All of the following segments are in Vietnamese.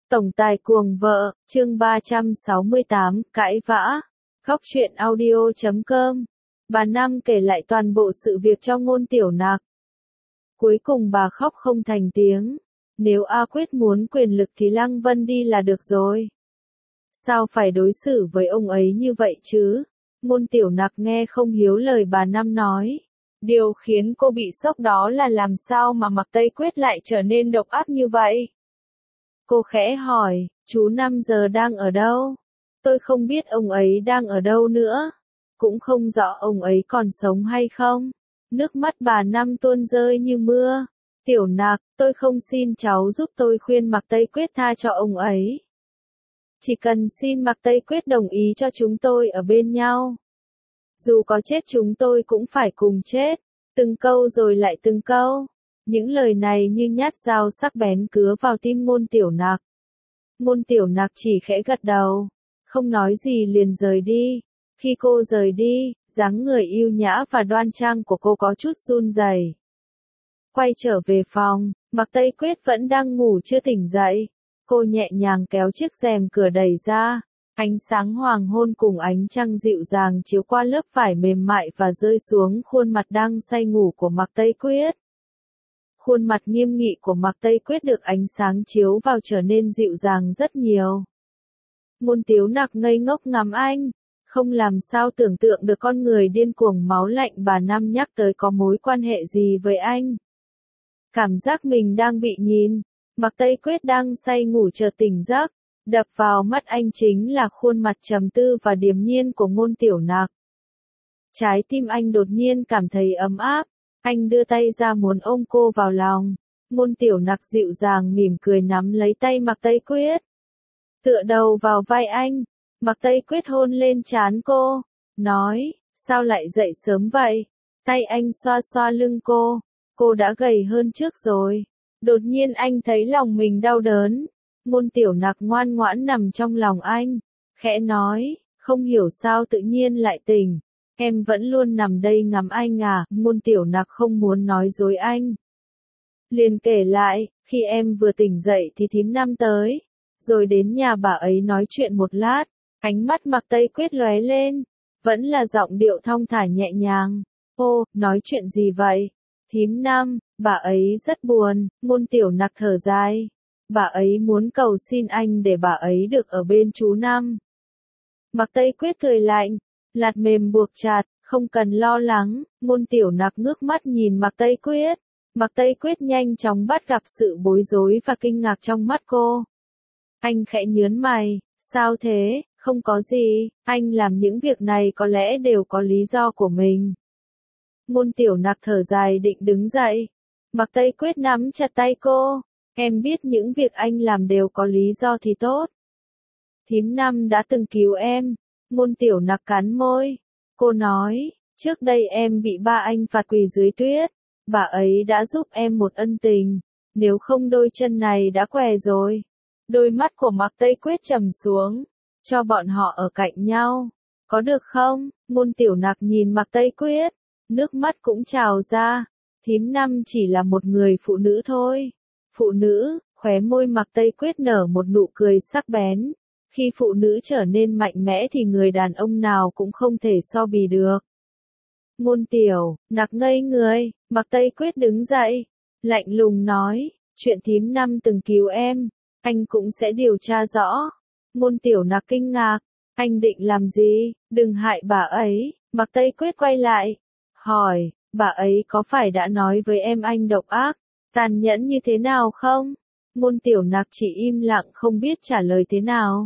Tổng tài cuồng vợ, chương 368, cãi vã. Góc truyện audio.com. Bà Năm kể lại toàn bộ sự việc cho Ngôn Tiểu Nặc. Cuối cùng bà khóc không thành tiếng. Nếu A Quyết muốn quyền lực thì Lăng Vân đi là được rồi. Sao phải đối xử với ông ấy như vậy chứ? Ngôn Tiểu Nặc nghe không hiếu lời bà Năm nói. Điều khiến cô bị sốc đó là làm sao mà Mạc Tây Quyết lại trở nên độc ác như vậy? Cô khẽ hỏi, chú Năm giờ đang ở đâu? Tôi không biết ông ấy đang ở đâu nữa. Cũng không rõ ông ấy còn sống hay không. Nước mắt bà Năm tuôn rơi như mưa. Tiểu Nặc, tôi không xin cháu giúp tôi khuyên Mạc Tây Quyết tha cho ông ấy. Chỉ cần xin Mạc Tây Quyết đồng ý cho chúng tôi ở bên nhau. Dù có chết chúng tôi cũng phải cùng chết. Từng câu rồi lại từng câu. Những lời này như nhát dao sắc bén cứa vào tim Ngôn Tiểu Nặc. Ngôn Tiểu Nặc chỉ khẽ gật đầu, không nói gì liền rời đi. Khi cô rời đi, dáng người yêu nhã và đoan trang của cô có chút run rẩy. Quay trở về phòng, Mạc Tây Quyết vẫn đang ngủ chưa tỉnh dậy. Cô nhẹ nhàng kéo chiếc rèm cửa đẩy ra. Ánh sáng hoàng hôn cùng ánh trăng dịu dàng chiếu qua lớp vải mềm mại và rơi xuống khuôn mặt đang say ngủ của Mạc Tây Quyết. Khuôn mặt nghiêm nghị của Mạc Tây Quyết được ánh sáng chiếu vào trở nên dịu dàng rất nhiều. Ngôn Tiểu Nặc ngây ngốc ngắm anh, không làm sao tưởng tượng được con người điên cuồng máu lạnh bà Năm nhắc tới có mối quan hệ gì với anh. Cảm giác mình đang bị nhìn, Mạc Tây Quyết đang say ngủ chợt tỉnh giấc, đập vào mắt anh chính là khuôn mặt trầm tư và điềm nhiên của Ngôn Tiểu Nặc. Trái tim anh đột nhiên cảm thấy ấm áp. Anh đưa tay ra muốn ôm cô vào lòng. Ngôn Tiểu Nặc dịu dàng mỉm cười nắm lấy tay Mạc Tây Quyết. Tựa đầu vào vai anh. Mạc Tây Quyết hôn lên trán cô. Nói, sao lại dậy sớm vậy? Tay anh xoa xoa lưng cô. Cô đã gầy hơn trước rồi. Đột nhiên anh thấy lòng mình đau đớn. Ngôn Tiểu Nặc ngoan ngoãn nằm trong lòng anh. Khẽ nói, không hiểu sao tự nhiên lại tỉnh. Em vẫn luôn nằm đây ngắm anh à, Ngôn Tiểu Nặc không muốn nói dối anh. Liền kể lại, khi em vừa tỉnh dậy thì thím Năm tới, rồi đến nhà bà ấy nói chuyện một lát, ánh mắt Mạc Tây Quyết lóe lên, vẫn là giọng điệu thong thả nhẹ nhàng. Ô, nói chuyện gì vậy? Thím Năm, bà ấy rất buồn, Ngôn Tiểu Nặc thở dài. Bà ấy muốn cầu xin anh để bà ấy được ở bên chú Năm. Mạc Tây Quyết cười lạnh. Lạt mềm buộc chặt, không cần lo lắng. Ngôn Tiểu Nặc ngước mắt nhìn Mạc Tây Quyết. Mạc Tây Quyết nhanh chóng bắt gặp sự bối rối và kinh ngạc trong mắt cô. Anh khẽ nhướng mày, sao thế, không có gì, anh làm những việc này có lẽ đều có lý do của mình. Ngôn Tiểu Nặc thở dài định đứng dậy. Mạc Tây Quyết nắm chặt tay cô. Em biết những việc anh làm đều có lý do thì tốt. Thím Năm đã từng cứu em. Ngôn Tiểu Nặc cắn môi. Cô nói, trước đây em bị ba anh phạt quỳ dưới tuyết. Bà ấy đã giúp em một ân tình. Nếu không đôi chân này đã què rồi. Đôi mắt của Mạc Tây Quyết trầm xuống. Cho bọn họ ở cạnh nhau. Có được không? Ngôn Tiểu Nặc nhìn Mạc Tây Quyết. Nước mắt cũng trào ra. Thím Năm chỉ là một người phụ nữ thôi. Phụ nữ, khóe môi Mạc Tây Quyết nở một nụ cười sắc bén. Khi phụ nữ trở nên mạnh mẽ thì người đàn ông nào cũng không thể so bì được. Ngôn Tiểu Nặc ngây người, Mạc Tây Quyết đứng dậy, lạnh lùng nói, chuyện thím Năm từng cứu em, anh cũng sẽ điều tra rõ. Ngôn Tiểu Nặc kinh ngạc, anh định làm gì, đừng hại bà ấy. Mạc Tây Quyết quay lại, hỏi, bà ấy có phải đã nói với em anh độc ác, tàn nhẫn như thế nào không? Ngôn Tiểu Nặc chỉ im lặng không biết trả lời thế nào.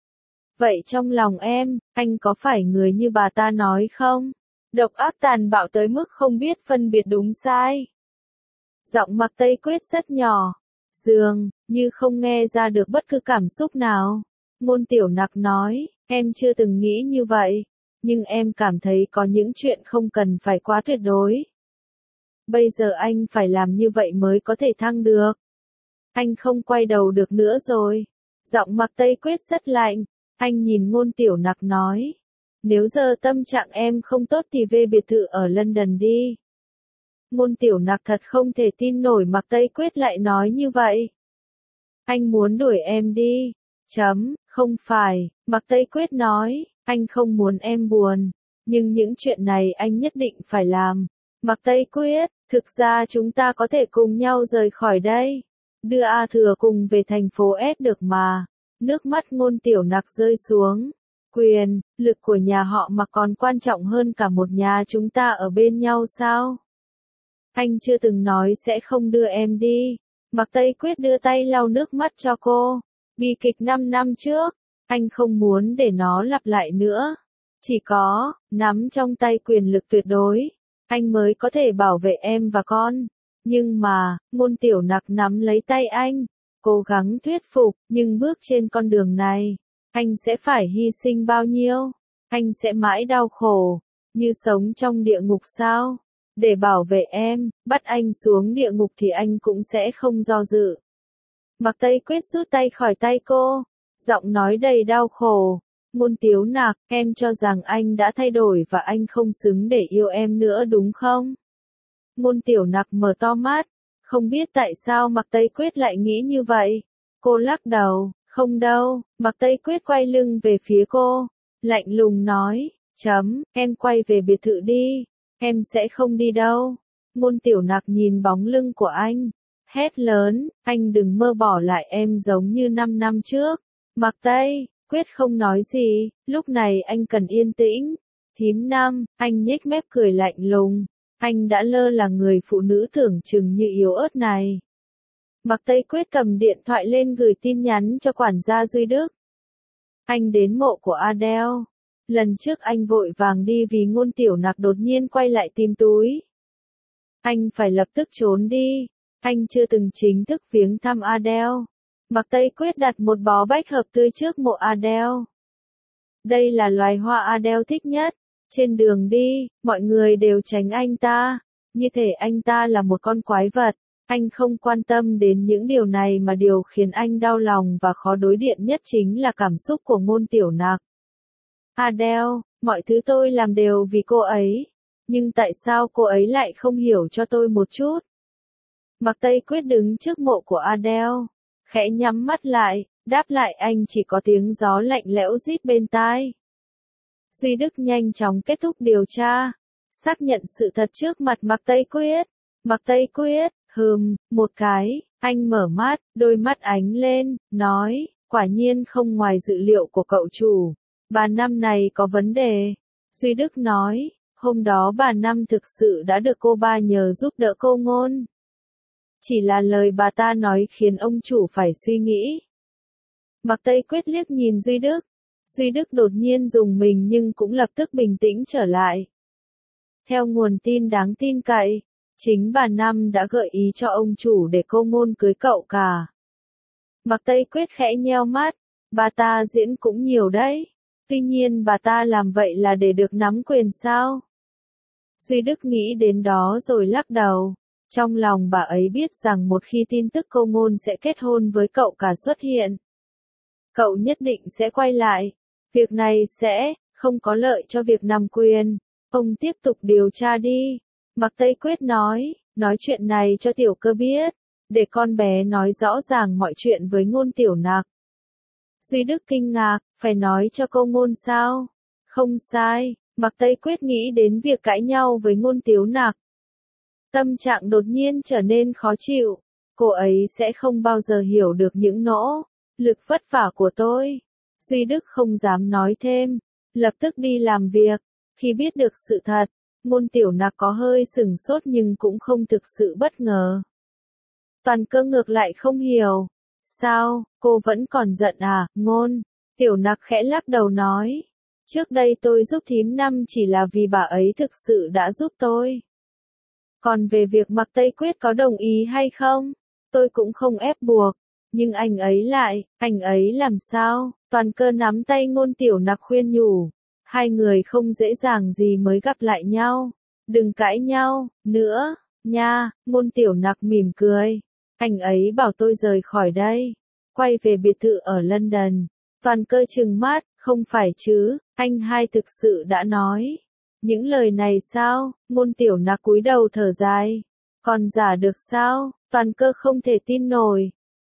Vậy trong lòng em, anh có phải người như bà ta nói không? Độc ác tàn bạo tới mức không biết phân biệt đúng sai. Giọng Mạc Tây Quyết rất nhỏ, dường như không nghe ra được bất cứ cảm xúc nào. Ngôn Tiểu Nặc nói, em chưa từng nghĩ như vậy, nhưng em cảm thấy có những chuyện không cần phải quá tuyệt đối. Bây giờ anh phải làm như vậy mới có thể thăng được. Anh không quay đầu được nữa rồi. Giọng Mạc Tây Quyết rất lạnh. Anh nhìn Ngôn Tiểu Nặc nói. Nếu giờ tâm trạng em không tốt thì về biệt thự ở London đi. Ngôn Tiểu Nặc thật không thể tin nổi Mạc Tây Quyết lại nói như vậy. Anh muốn đuổi em đi. Không phải, Mạc Tây Quyết nói, anh không muốn em buồn. Nhưng những chuyện này anh nhất định phải làm. Mạc Tây Quyết, thực ra chúng ta có thể cùng nhau rời khỏi đây. Đưa A Thừa cùng về thành phố S được mà. Nước mắt Ngôn Tiểu Nặc rơi xuống. Quyền, lực của nhà họ Mạc còn quan trọng hơn cả một nhà chúng ta ở bên nhau sao? Anh chưa từng nói sẽ không đưa em đi. Mạc Tây Quyết đưa tay lau nước mắt cho cô. Bi kịch 5 năm trước, anh không muốn để nó lặp lại nữa. Chỉ có, nắm trong tay quyền lực tuyệt đối, anh mới có thể bảo vệ em và con. Nhưng mà, Ngôn Tiểu Nặc nắm lấy tay anh, cố gắng thuyết phục, nhưng bước trên con đường này, anh sẽ phải hy sinh bao nhiêu? Anh sẽ mãi đau khổ, như sống trong địa ngục sao? Để bảo vệ em, bắt anh xuống địa ngục thì anh cũng sẽ không do dự. Mạc Tây Quyết rút tay khỏi tay cô, giọng nói đầy đau khổ. Ngôn Tiếu Nặc, em cho rằng anh đã thay đổi và anh không xứng để yêu em nữa đúng không? Ngôn Tiểu Nặc mở to mắt, không biết tại sao Mạc Tây Quyết lại nghĩ như vậy. Cô lắc đầu, không đâu. Mạc Tây Quyết quay lưng về phía cô, lạnh lùng nói, em quay về biệt thự đi, em sẽ không đi đâu. Ngôn Tiểu Nặc nhìn bóng lưng của anh, hét lớn, anh đừng mơ bỏ lại em giống như 5 năm trước. Mạc Tây Quyết không nói gì, lúc này anh cần yên tĩnh. Thím Năm, anh nhếch mép cười lạnh lùng, anh đã lơ là người phụ nữ tưởng chừng như yếu ớt này. Mạc Tây Quyết cầm điện thoại lên gửi tin nhắn cho quản gia Duy Đức. Anh đến mộ của Adele. Lần trước anh vội vàng đi vì Ngôn Tiểu Nặc đột nhiên quay lại tìm túi. Anh phải lập tức trốn đi. Anh chưa từng chính thức viếng thăm Adele. Mạc Tây Quyết đặt một bó bách hợp tươi trước mộ Adele. Đây là loài hoa Adele thích nhất. Trên đường đi, mọi người đều tránh anh ta. Như thể anh ta là một con quái vật. Anh không quan tâm đến những điều này mà điều khiến anh đau lòng và khó đối điện nhất chính là cảm xúc của Ngôn Tiểu Nặc. Adele, mọi thứ tôi làm đều vì cô ấy. Nhưng tại sao cô ấy lại không hiểu cho tôi một chút? Mạc Tây Quyết đứng trước mộ của Adele, khẽ nhắm mắt lại, đáp lại anh chỉ có tiếng gió lạnh lẽo rít bên tai. Duy Đức nhanh chóng kết thúc điều tra, xác nhận sự thật trước mặt Mạc Tây Quyết. Mạc Tây Quyết, một cái, anh mở mắt, đôi mắt ánh lên, nói, quả nhiên không ngoài dự liệu của cậu chủ. Bà Năm này có vấn đề. Duy Đức nói, hôm đó bà Năm thực sự đã được cô ba nhờ giúp đỡ cô Ngôn. Chỉ là lời bà ta nói khiến ông chủ phải suy nghĩ. Mạc Tây Quyết liếc nhìn Duy Đức. Duy Đức đột nhiên rùng mình nhưng cũng lập tức bình tĩnh trở lại. Theo nguồn tin đáng tin cậy, chính bà Năm đã gợi ý cho ông chủ để cô Ngôn cưới cậu cả. Mạc Tây Quyết khẽ nheo mắt, bà ta diễn cũng nhiều đấy. Tuy nhiên bà ta làm vậy là để được nắm quyền sao? Duy Đức nghĩ đến đó rồi lắc đầu. Trong lòng bà ấy biết rằng một khi tin tức cô Ngôn sẽ kết hôn với cậu cả xuất hiện, cậu nhất định sẽ quay lại. Việc này sẽ không có lợi cho việc nắm quyền. Ông tiếp tục điều tra đi. Mạc Tây Quyết nói chuyện này cho Tiểu Cơ biết, để con bé nói rõ ràng mọi chuyện với Ngôn Tiểu Nặc. Duy Đức kinh ngạc, phải nói cho cô Ngôn sao? Không sai, Mạc Tây Quyết nghĩ đến việc cãi nhau với Ngôn Tiếu Nặc. Tâm trạng đột nhiên trở nên khó chịu, cô ấy sẽ không bao giờ hiểu được những nỗ lực vất vả của tôi. Duy Đức không dám nói thêm, lập tức đi làm việc. Khi biết được sự thật, Ngôn Tiểu Nặc có hơi sửng sốt nhưng cũng không thực sự bất ngờ. Toàn Cơ ngược lại không hiểu. Sao, cô vẫn còn giận à, Ngôn? Tiểu Nặc khẽ lắc đầu nói. Trước đây tôi giúp thím Năm chỉ là vì bà ấy thực sự đã giúp tôi. Còn về việc Mạc Tây Quyết có đồng ý hay không, tôi cũng không ép buộc. Nhưng anh ấy làm sao? Toàn Cơ nắm tay Ngôn Tiểu Nặc khuyên nhủ. Hai người không dễ dàng gì mới gặp lại nhau. Đừng cãi nhau nữa, nha. Ngôn Tiểu Nặc mỉm cười. Anh ấy bảo tôi rời khỏi đây, quay về biệt thự ở London. Toàn Cơ trừng mắt, không phải chứ, anh hai thực sự đã nói những lời này sao? Ngôn Tiểu Nặc cúi đầu thở dài. Còn giả được sao? Toàn Cơ không thể tin nổi.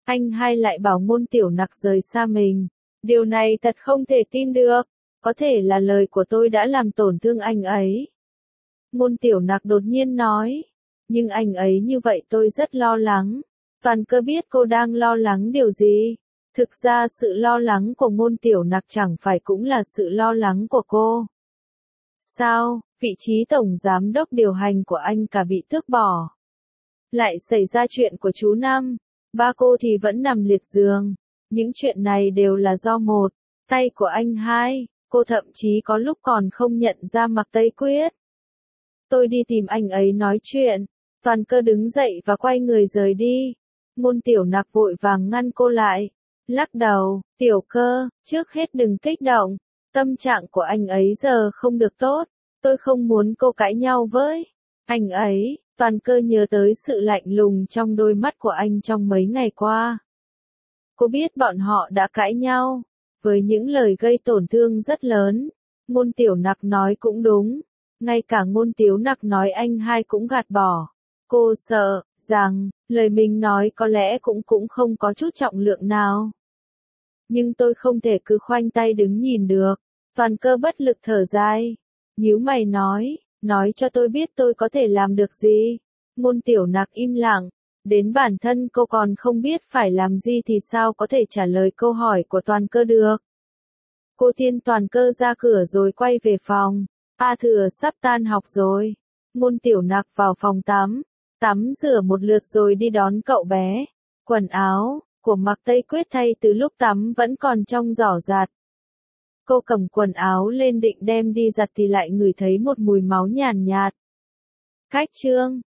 Anh hai lại bảo Ngôn Tiểu Nặc rời xa mình. Điều này thật không thể tin được. Có thể là lời của tôi đã làm tổn thương anh ấy. Ngôn Tiểu Nặc đột nhiên nói. Nhưng anh ấy như vậy tôi rất lo lắng. Toàn Cơ biết cô đang lo lắng điều gì. Thực ra sự lo lắng của Ngôn Tiểu Nặc chẳng phải cũng là sự lo lắng của cô. Sao, vị trí tổng giám đốc điều hành của anh cả bị tước bỏ. Lại xảy ra chuyện của chú Năm. Ba cô thì vẫn nằm liệt giường. Những chuyện này đều là do một tay của anh hai. Cô thậm chí có lúc còn không nhận ra Mạc Tây Quyết. Tôi đi tìm anh ấy nói chuyện. Toàn Cơ đứng dậy và quay người rời đi. Ngôn Tiểu Nặc vội vàng ngăn cô lại. Lắc đầu, Tiểu Cơ, trước hết đừng kích động. Tâm trạng của anh ấy giờ không được tốt. Tôi không muốn cô cãi nhau với anh ấy. Toàn Cơ nhớ tới sự lạnh lùng trong đôi mắt của anh trong mấy ngày qua. Cô biết bọn họ đã cãi nhau. Với những lời gây tổn thương rất lớn. Ngôn Tiểu Nặc nói cũng đúng. Ngay cả Ngôn Tiểu Nặc nói anh hai cũng gạt bỏ. Cô sợ rằng lời mình nói có lẽ cũng không có chút trọng lượng nào. Nhưng tôi không thể cứ khoanh tay đứng nhìn được. Toàn Cơ bất lực thở dài. Nhíu mày nói cho tôi biết tôi có thể làm được gì. Ngôn Tiểu Nặc im lặng. Đến bản thân cô còn không biết phải làm gì thì sao có thể trả lời câu hỏi của Toàn Cơ được. Cô Thiên Toàn Cơ ra cửa rồi quay về phòng. A Thừa sắp tan học rồi. Ngôn Tiểu Nặc vào phòng tắm rửa một lượt rồi đi đón cậu bé. Quần áo của Mạc Tây Quyết thay từ lúc tắm vẫn còn trong giỏ giặt. Cô cầm quần áo lên định đem đi giặt thì lại ngửi thấy một mùi máu nhàn nhạt. Khách trương,